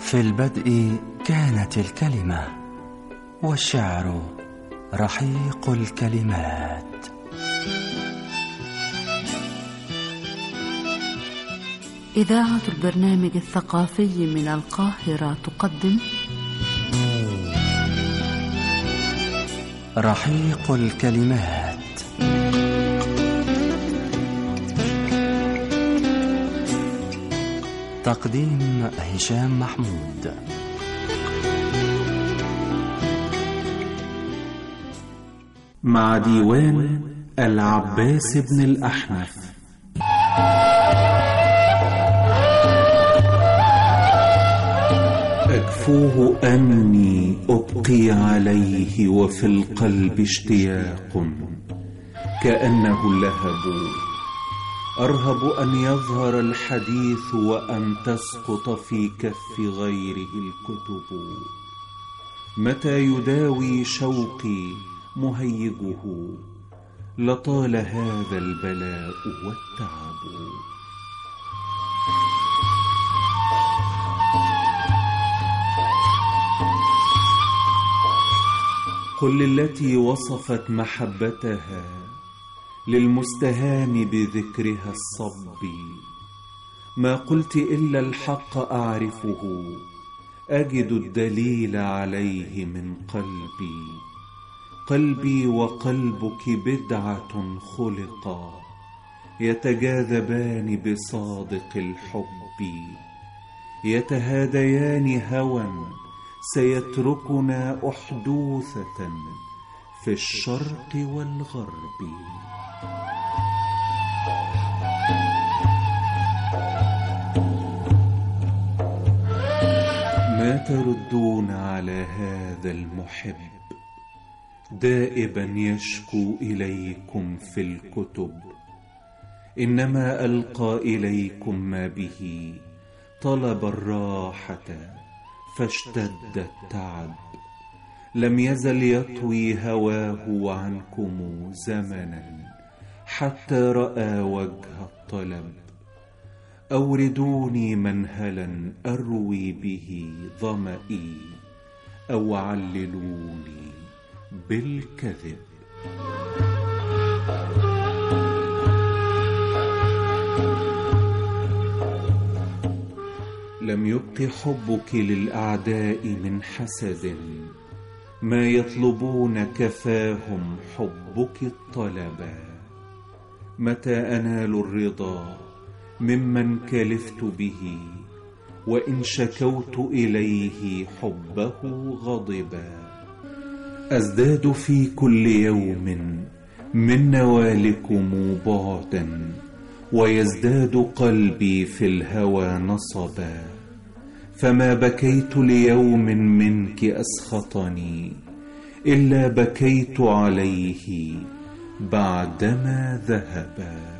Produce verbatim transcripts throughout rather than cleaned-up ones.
في البدء كانت الكلمة، والشعر رحيق الكلمات. إذاعة البرنامج الثقافي من القاهرة تقدم رحيق الكلمات. تقديم هشام محمود. مع ديوان العباس بن الأحنف. أكفوه أني أبقي عليه وفي القلب اشتياق كأنه اللهب، أرهب أن يظهر الحديث وأن تسقط في كف غيره الكتب. متى يداوي شوقي مهيجه، لطال هذا البلاء والتعب. قل للتي وصفت محبتها للمستهان بذكرها الصب، ما قلت إلا الحق أعرفه، أجد الدليل عليه من قلبي. قلبي وقلبك بدعة خلقا، يتجاذبان بصادق الحب، يتهاديان هوى سيتركنا أحدوثة في الشرق والغرب. ما تردون على هذا المحب، دائبا يشكو إليكم في الكتب، إنما ألقى إليكم ما به طلب الراحة فاشتد التعب. لم يزل يطوي هواه عنكم زمنا حتى رأى وجه الطلب. أوردوني منهلا أروي به ظمئي، أو عللوني بالكذب. لم يبق حبك للأعداء من حسد، ما يطلبون كفاهم حبك الطلبا. متى أنال الرضا ممن كلفت به، وإن شكوت إليه حبه غضبا. أزداد في كل يوم من نوالكم بعدا، ويزداد قلبي في الهوى نصبا. فما بكيت ليوم منك أسخطني، إلا بكيت عليه بعدما ذهبا.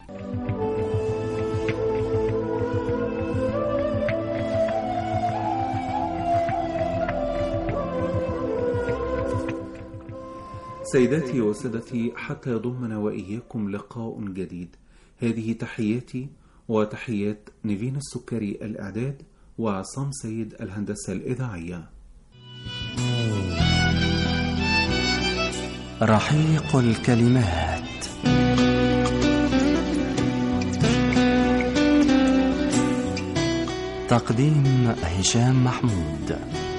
سيداتي وسادتي، حتى يضمنا وإياكم لقاء جديد، هذه تحياتي وتحيات نيفين السكري الإعداد، وعصام سيد الهندسة الإذاعية. رحيق الكلمات. تقديم هشام محمود.